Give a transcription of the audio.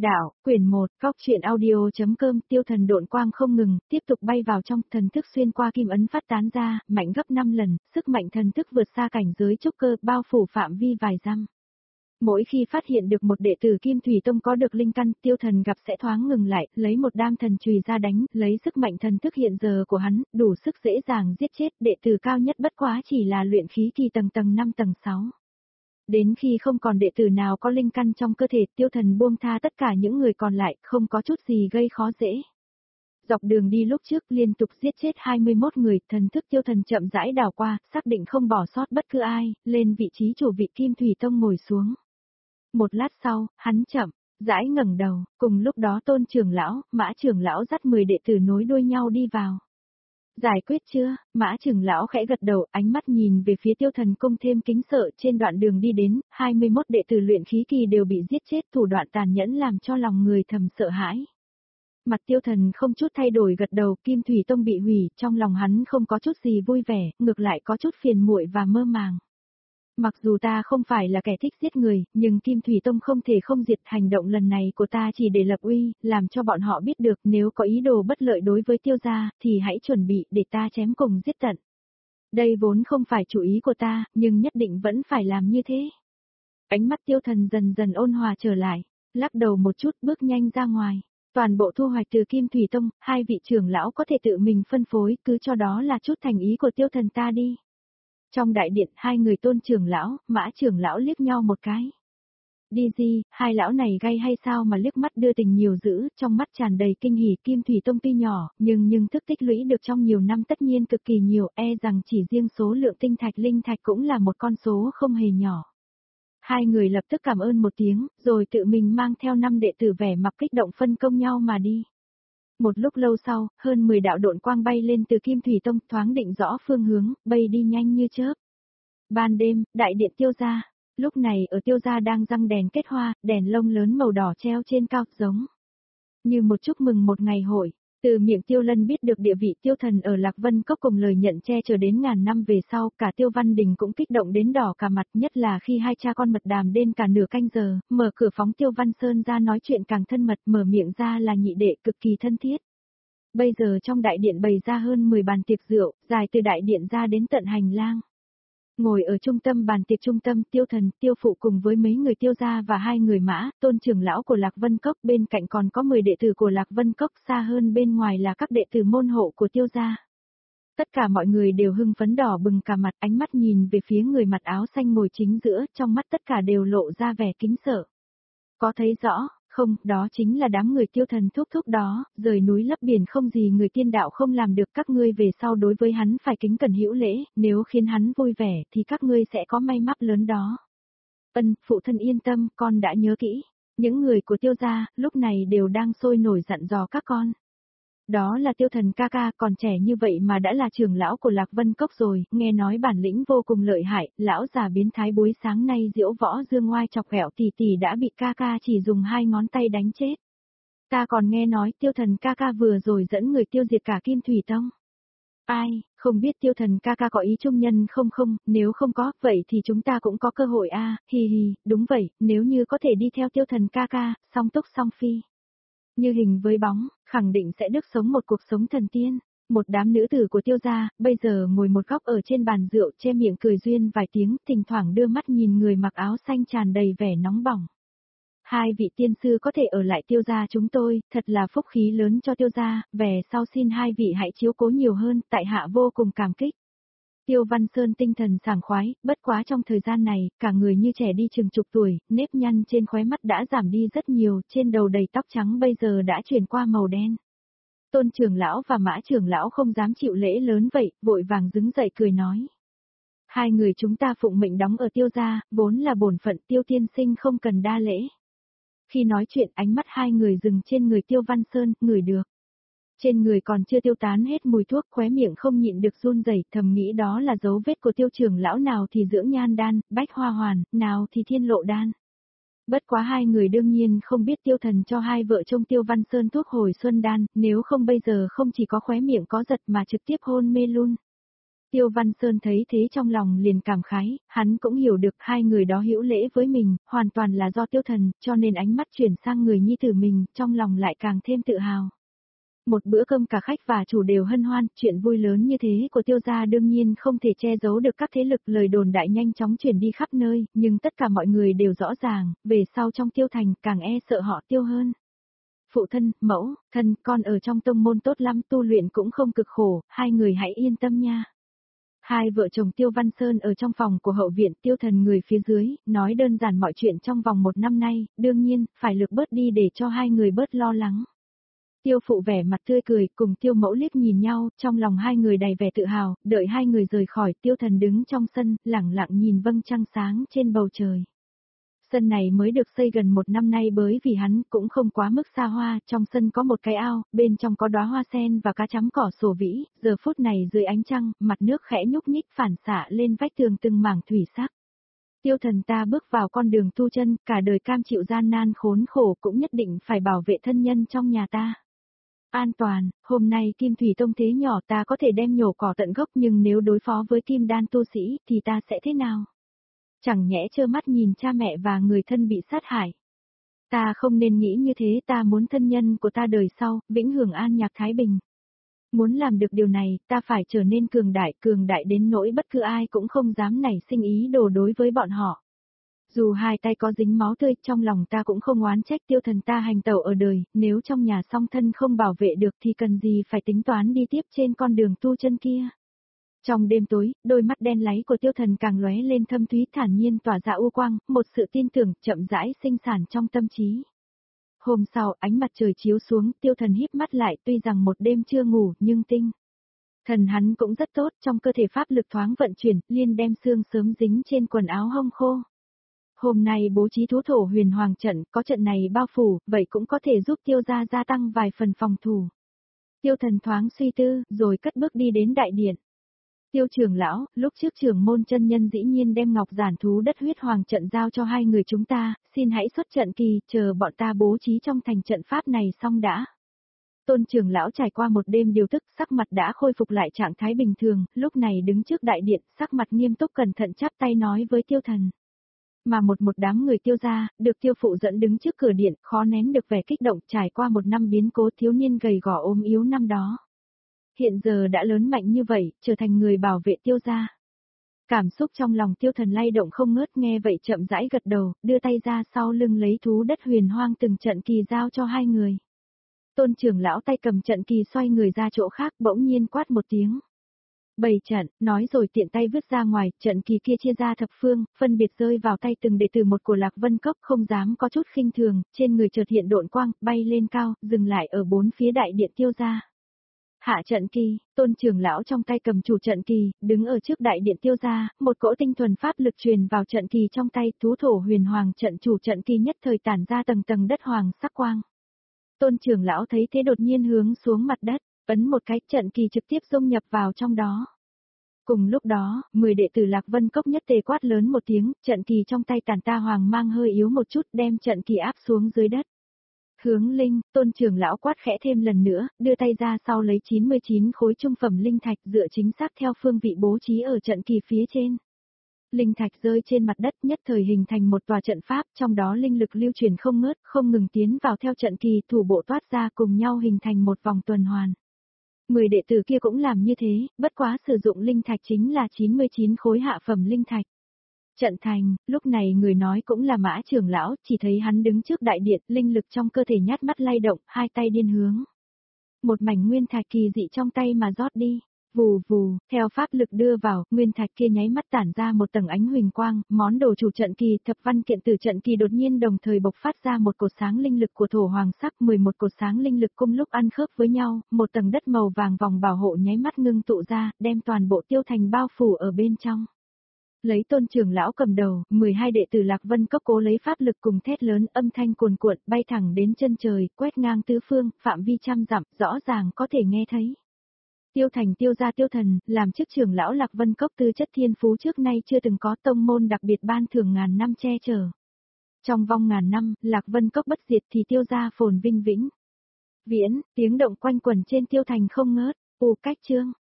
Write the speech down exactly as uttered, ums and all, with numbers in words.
Đạo, quyển một, góc truyện audio.com. Tiêu thần độn quang không ngừng, tiếp tục bay vào trong, thần thức xuyên qua kim ấn phát tán ra, mạnh gấp năm lần, sức mạnh thần thức vượt xa cảnh giới trúc cơ, bao phủ phạm vi vài dặm. Mỗi khi phát hiện được một đệ tử Kim Thủy Tông có được linh căn, tiêu thần gặp sẽ thoáng ngừng lại, lấy một đam thần chùy ra đánh, lấy sức mạnh thần thức hiện giờ của hắn, đủ sức dễ dàng giết chết, đệ tử cao nhất bất quá chỉ là luyện khí kỳ tầng tầng năm tầng sáu. Đến khi không còn đệ tử nào có linh căn trong cơ thể, tiêu thần buông tha tất cả những người còn lại, không có chút gì gây khó dễ. Dọc đường đi lúc trước liên tục giết chết hai mươi mốt người, thần thức tiêu thần chậm rãi đảo qua, xác định không bỏ sót bất cứ ai, lên vị trí chủ vị Kim Thủy Tông ngồi xuống. Một lát sau, hắn chậm, rãi ngẩng đầu, cùng lúc đó Tôn trưởng lão, Mã trưởng lão dắt mười đệ tử nối đuôi nhau đi vào. Giải quyết chưa? Mã trưởng lão khẽ gật đầu, ánh mắt nhìn về phía tiêu thần cung thêm kính sợ. Trên đoạn đường đi đến, hai mươi mốt đệ tử luyện khí kỳ đều bị giết chết, thủ đoạn tàn nhẫn làm cho lòng người thầm sợ hãi. Mặt tiêu thần không chút thay đổi gật đầu, Kim Thủy Tông bị hủy, trong lòng hắn không có chút gì vui vẻ, ngược lại có chút phiền muội và mơ màng. Mặc dù ta không phải là kẻ thích giết người, nhưng Kim Thủy Tông không thể không diệt, hành động lần này của ta chỉ để lập uy, làm cho bọn họ biết được nếu có ý đồ bất lợi đối với tiêu gia, thì hãy chuẩn bị để ta chém cùng giết tận. Đây vốn không phải chủ ý của ta, nhưng nhất định vẫn phải làm như thế. Ánh mắt tiêu thần dần dần ôn hòa trở lại, lắc đầu một chút bước nhanh ra ngoài. Toàn bộ thu hoạch từ Kim Thủy Tông, hai vị trưởng lão có thể tự mình phân phối, cứ cho đó là chút thành ý của tiêu thần ta đi. Trong đại điện, hai người Tôn trưởng lão, Mã trưởng lão liếc nhau một cái. Đi gì, hai lão này gay hay sao mà liếc mắt đưa tình nhiều dữ, trong mắt tràn đầy kinh hỉ. Kim Thủy Tông tuy nhỏ, nhưng nhưng thức tích lũy được trong nhiều năm tất nhiên cực kỳ nhiều, e rằng chỉ riêng số lượng tinh thạch linh thạch cũng là một con số không hề nhỏ. Hai người lập tức cảm ơn một tiếng, rồi tự mình mang theo năm đệ tử vẻ mặt kích động phân công nhau mà đi. Một lúc lâu sau, hơn mười đạo độn quang bay lên từ Kim Thủy Tông, thoáng định rõ phương hướng, bay đi nhanh như chớp. Ban đêm, đại điện tiêu gia. Lúc này ở tiêu gia đang răng đèn kết hoa, đèn lông lớn màu đỏ treo trên cao, giống như một chúc mừng một ngày hội. Từ miệng Tiêu Lân biết được địa vị tiêu thần ở Lạc Vân Cốc cùng lời nhận che chở đến ngàn năm về sau, cả Tiêu Văn Đình cũng kích động đến đỏ cả mặt, nhất là khi hai cha con mật đàm đến cả nửa canh giờ, mở cửa phóng Tiêu Văn Sơn ra nói chuyện càng thân mật, mở miệng ra là nhị đệ cực kỳ thân thiết. Bây giờ trong đại điện bày ra hơn mười bàn tiệc rượu, dài từ đại điện ra đến tận hành lang. Ngồi ở trung tâm bàn tiệc trung tâm, tiêu thần, tiêu phụ cùng với mấy người tiêu gia và hai người Mã, Tôn trưởng lão của Lạc Vân Cốc, bên cạnh còn có mười đệ tử của Lạc Vân Cốc, xa hơn bên ngoài là các đệ tử môn hộ của tiêu gia. Tất cả mọi người đều hưng phấn đỏ bừng cả mặt, ánh mắt nhìn về phía người mặc áo xanh ngồi chính giữa, trong mắt tất cả đều lộ ra vẻ kính sợ. Có thấy rõ, không, đó chính là đám người tiêu thần thúc thúc đó, rời núi lấp biển không gì người tiên đạo không làm được, các ngươi về sau đối với hắn phải kính cẩn hữu lễ, nếu khiến hắn vui vẻ thì các ngươi sẽ có may mắn lớn đó. Ân, phụ thân yên tâm, con đã nhớ kỹ. Những người của tiêu gia, lúc này đều đang sôi nổi dặn dò các con. Đó là tiêu thần ca ca, còn trẻ như vậy mà đã là trưởng lão của Lạc Vân Cốc rồi, nghe nói bản lĩnh vô cùng lợi hại, lão già biến thái buổi sáng nay diễu võ dương ngoai chọc ghẹo tỷ tỷ đã bị ca ca chỉ dùng hai ngón tay đánh chết. Ta còn nghe nói tiêu thần ca ca vừa rồi dẫn người tiêu diệt cả Kim Thủy Tông. Ai, không biết tiêu thần ca ca có ý trung nhân không không, nếu không có, vậy thì chúng ta cũng có cơ hội a à, hi hi, đúng vậy, nếu như có thể đi theo tiêu thần ca ca, song túc song phi. Như hình với bóng, khẳng định sẽ được sống một cuộc sống thần tiên. Một đám nữ tử của tiêu gia, bây giờ ngồi một góc ở trên bàn rượu che miệng cười duyên vài tiếng, thỉnh thoảng đưa mắt nhìn người mặc áo xanh tràn đầy vẻ nóng bỏng. Hai vị tiên sư có thể ở lại tiêu gia chúng tôi, thật là phúc khí lớn cho tiêu gia, về sau xin hai vị hãy chiếu cố nhiều hơn, tại hạ vô cùng cảm kích. Tiêu Văn Sơn tinh thần sảng khoái, bất quá trong thời gian này, cả người như trẻ đi chừng chục tuổi, nếp nhăn trên khóe mắt đã giảm đi rất nhiều, trên đầu đầy tóc trắng bây giờ đã chuyển qua màu đen. Tôn trưởng lão và Mã trưởng lão không dám chịu lễ lớn vậy, vội vàng đứng dậy cười nói. Hai người chúng ta phụng mệnh đóng ở tiêu gia, vốn là bổn phận, tiêu tiên sinh không cần đa lễ. Khi nói chuyện ánh mắt hai người dừng trên người Tiêu Văn Sơn, ngửi được. Trên người còn chưa tiêu tán hết mùi thuốc, khóe miệng không nhịn được run rẩy, thầm nghĩ đó là dấu vết của tiêu trưởng lão, nào thì dưỡng nhan đan, bách hoa hoàn, nào thì thiên lộ đan. Bất quá hai người đương nhiên không biết tiêu thần cho hai vợ chồng Tiêu Văn Sơn thuốc hồi xuân đan, nếu không bây giờ không chỉ có khóe miệng có giật mà trực tiếp hôn mê luôn. Tiêu Văn Sơn thấy thế trong lòng liền cảm khái, hắn cũng hiểu được hai người đó hữu lễ với mình, hoàn toàn là do Tiêu Thần, cho nên ánh mắt chuyển sang người nhi tử mình, trong lòng lại càng thêm tự hào. Một bữa cơm cả khách và chủ đều hân hoan, chuyện vui lớn như thế của Tiêu gia đương nhiên không thể che giấu được các thế lực, lời đồn đại nhanh chóng chuyển đi khắp nơi, nhưng tất cả mọi người đều rõ ràng, về sau trong Tiêu Thành càng e sợ họ Tiêu hơn. Phụ thân, mẫu, thân, con ở trong tông môn tốt lắm, tu luyện cũng không cực khổ, hai người hãy yên tâm nha. Hai vợ chồng Tiêu Văn Sơn ở trong phòng của hậu viện, Tiêu Thần người phía dưới, nói đơn giản mọi chuyện trong vòng một năm nay, đương nhiên, phải lược bớt đi để cho hai người bớt lo lắng. Tiêu phụ vẻ mặt tươi cười, cùng Tiêu mẫu liếc nhìn nhau, trong lòng hai người đầy vẻ tự hào, đợi hai người rời khỏi, Tiêu Thần đứng trong sân, lẳng lặng nhìn vầng trăng sáng trên bầu trời. Sân này mới được xây gần một năm nay bởi vì hắn cũng không quá mức xa hoa, trong sân có một cái ao, bên trong có đóa hoa sen và cá chấm cỏ sổ vĩ, giờ phút này dưới ánh trăng, mặt nước khẽ nhúc nhích phản xạ lên vách tường từng mảng thủy sắc. Tiêu Thần ta bước vào con đường tu chân, cả đời cam chịu gian nan khốn khổ cũng nhất định phải bảo vệ thân nhân trong nhà ta. An toàn, hôm nay Kim Thủy Tông thế nhỏ ta có thể đem nhổ cỏ tận gốc, nhưng nếu đối phó với Kim Đan tu sĩ thì ta sẽ thế nào? Chẳng nhẽ trơ mắt nhìn cha mẹ và người thân bị sát hại. Ta không nên nghĩ như thế, ta muốn thân nhân của ta đời sau, vĩnh hưởng an nhạc thái bình. Muốn làm được điều này, ta phải trở nên cường đại, cường đại đến nỗi bất cứ ai cũng không dám nảy sinh ý đồ đối với bọn họ. Dù hai tay có dính máu tươi, trong lòng ta cũng không oán trách Tiêu Thần ta hành tẩu ở đời, nếu trong nhà song thân không bảo vệ được thì cần gì phải tính toán đi tiếp trên con đường tu chân kia. Trong đêm tối, đôi mắt đen láy của Tiêu Thần càng lóe lên thâm thúy, thản nhiên tỏa ra u quang, một sự tin tưởng chậm rãi sinh sản trong tâm trí. Hôm sau, ánh mặt trời chiếu xuống, Tiêu Thần híp mắt lại, tuy rằng một đêm chưa ngủ, nhưng tinh thần hắn cũng rất tốt, trong cơ thể pháp lực thoáng vận chuyển, liên đem xương sớm dính trên quần áo hông khô. Hôm nay bố trí thú thổ huyền hoàng trận, có trận này bao phủ, vậy cũng có thể giúp Tiêu gia gia tăng vài phần phòng thủ. Tiêu Thần thoáng suy tư, rồi cất bước đi đến đại điện. Tiêu trưởng lão, lúc trước trưởng môn chân nhân dĩ nhiên đem ngọc giản thú đất huyết hoàng trận giao cho hai người chúng ta, xin hãy xuất trận kỳ, chờ bọn ta bố trí trong thành trận pháp này xong đã. Tôn trưởng lão trải qua một đêm điều tức, sắc mặt đã khôi phục lại trạng thái bình thường, lúc này đứng trước đại điện, sắc mặt nghiêm túc cẩn thận chắp tay nói với Tiêu Thần. Mà một một đám người Tiêu gia, được Tiêu phụ dẫn đứng trước cửa điện, khó nén được vẻ kích động, trải qua một năm biến cố, thiếu niên gầy gò ốm yếu năm đó. Hiện giờ đã lớn mạnh như vậy, trở thành người bảo vệ Tiêu gia. Cảm xúc trong lòng Tiêu Thần lay động không ngớt, nghe vậy chậm rãi gật đầu, đưa tay ra sau lưng lấy thú đất huyền hoang từng trận kỳ giao cho hai người. Tôn trưởng lão tay cầm trận kỳ xoay người ra chỗ khác, bỗng nhiên quát một tiếng. Bày trận, nói rồi tiện tay vứt ra ngoài, trận kỳ kia chia ra thập phương, phân biệt rơi vào tay từng đệ tử một của Lạc Vân Cốc, không dám có chút khinh thường, trên người chợt hiện độn quang, bay lên cao, dừng lại ở bốn phía đại điện Tiêu gia. Hạ trận kỳ, Tôn trưởng lão trong tay cầm chủ trận kỳ, đứng ở trước đại điện Tiêu gia, một cỗ tinh thuần pháp lực truyền vào trận kỳ trong tay, thú thổ huyền hoàng trận chủ trận kỳ nhất thời tản ra tầng tầng đất hoàng sắc quang. Tôn trưởng lão thấy thế đột nhiên hướng xuống mặt đất, ấn một cái, trận kỳ trực tiếp dung nhập vào trong đó. Cùng lúc đó, mười đệ tử Lạc Vân Cốc nhất tề quát lớn một tiếng, trận kỳ trong tay tản ta hoàng mang hơi yếu một chút, đem trận kỳ áp xuống dưới đất. Hướng linh, Tôn trưởng lão quát khẽ thêm lần nữa, đưa tay ra sau lấy chín mươi chín khối trung phẩm linh thạch dựa chính xác theo phương vị bố trí ở trận kỳ phía trên. Linh thạch rơi trên mặt đất nhất thời hình thành một tòa trận pháp, trong đó linh lực lưu truyền không ngớt, không ngừng tiến vào theo trận kỳ, thủ bộ toát ra cùng nhau hình thành một vòng tuần hoàn. Mười đệ tử kia cũng làm như thế, bất quá sử dụng linh thạch chính là chín mươi chín khối hạ phẩm linh thạch. Trận thành, lúc này người nói cũng là Mã trưởng lão, chỉ thấy hắn đứng trước đại điện, linh lực trong cơ thể nhát mắt lay động, hai tay điên hướng. Một mảnh nguyên thạch kỳ dị trong tay mà rót đi. Vù vù, theo pháp lực đưa vào, nguyên thạch kia nháy mắt tản ra một tầng ánh huỳnh quang, món đồ chủ trận kỳ, thập văn kiện tử trận kỳ đột nhiên đồng thời bộc phát ra một cột sáng linh lực của thổ hoàng sắc, mười một cột sáng linh lực cùng lúc ăn khớp với nhau, một tầng đất màu vàng vòng bảo hộ nháy mắt ngưng tụ ra, đem toàn bộ Tiêu Thành bao phủ ở bên trong. Lấy Tôn trưởng lão cầm đầu, mười hai đệ tử Lạc Vân Cốc cố lấy pháp lực cùng thét lớn, âm thanh cuồn cuộn, bay thẳng đến chân trời, quét ngang tứ phương, phạm vi trăm dặm, rõ ràng có thể nghe thấy. Tiêu Thành Tiêu gia Tiêu Thần, làm chức trưởng lão Lạc Vân Cốc tư chất thiên phú trước nay chưa từng có, tông môn đặc biệt ban thưởng ngàn năm che chở. Trong vòng ngàn năm, Lạc Vân Cốc bất diệt thì Tiêu gia phồn vinh vĩnh viễn, tiếng động quanh quẩn trên Tiêu Thành không ngớt. U cách chương